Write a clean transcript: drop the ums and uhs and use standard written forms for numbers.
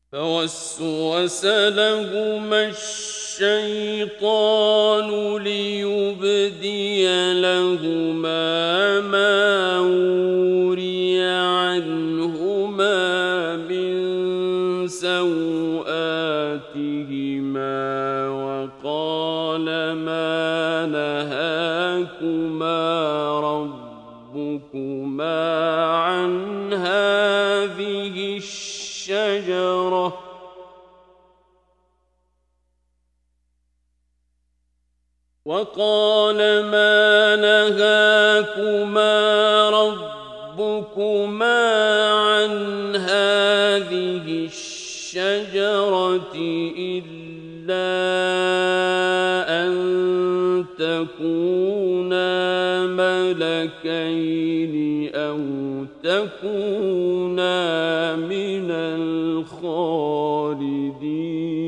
فوسوس لهما الشيطان ليبدي لهما ما وري عنهما من سوآتهما وقال ما نهاكما ربكما عن هذه الشجرة إلا أن تكونا ملكين أو تكونا من الخالدين